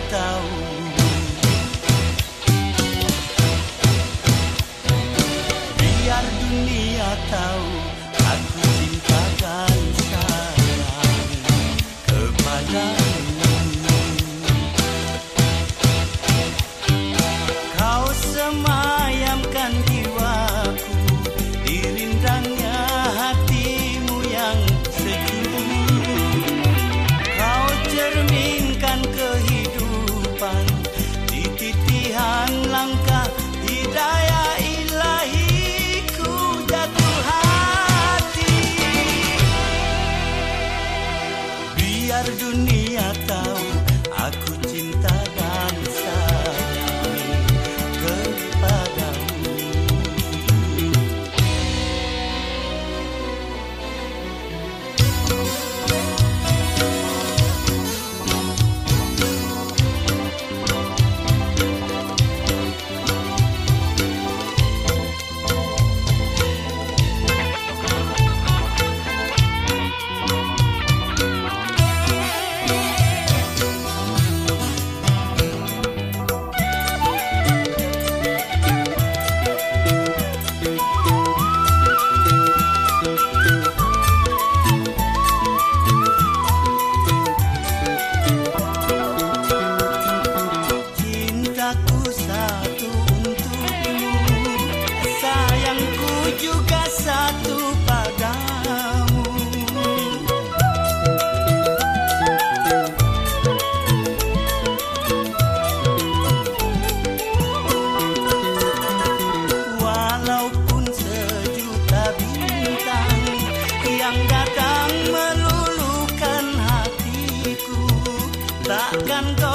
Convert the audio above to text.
tahu, biar dunia tahu aku cinta dan sayang kepadamu. Kau semayamkan jiwaku di rindangnya hatimu yang sejuk. Kau cerminkan kehidupan di titihan langkah hidayah ilahi. Ku jatuh hati, biar dunia tahu aku cinta dan sayang kepadamu. Cintaku satu untukmu, sayangku juga satu padamu. Walaupun sejuta bintang yang datang meluluhkan hatiku, takkan kau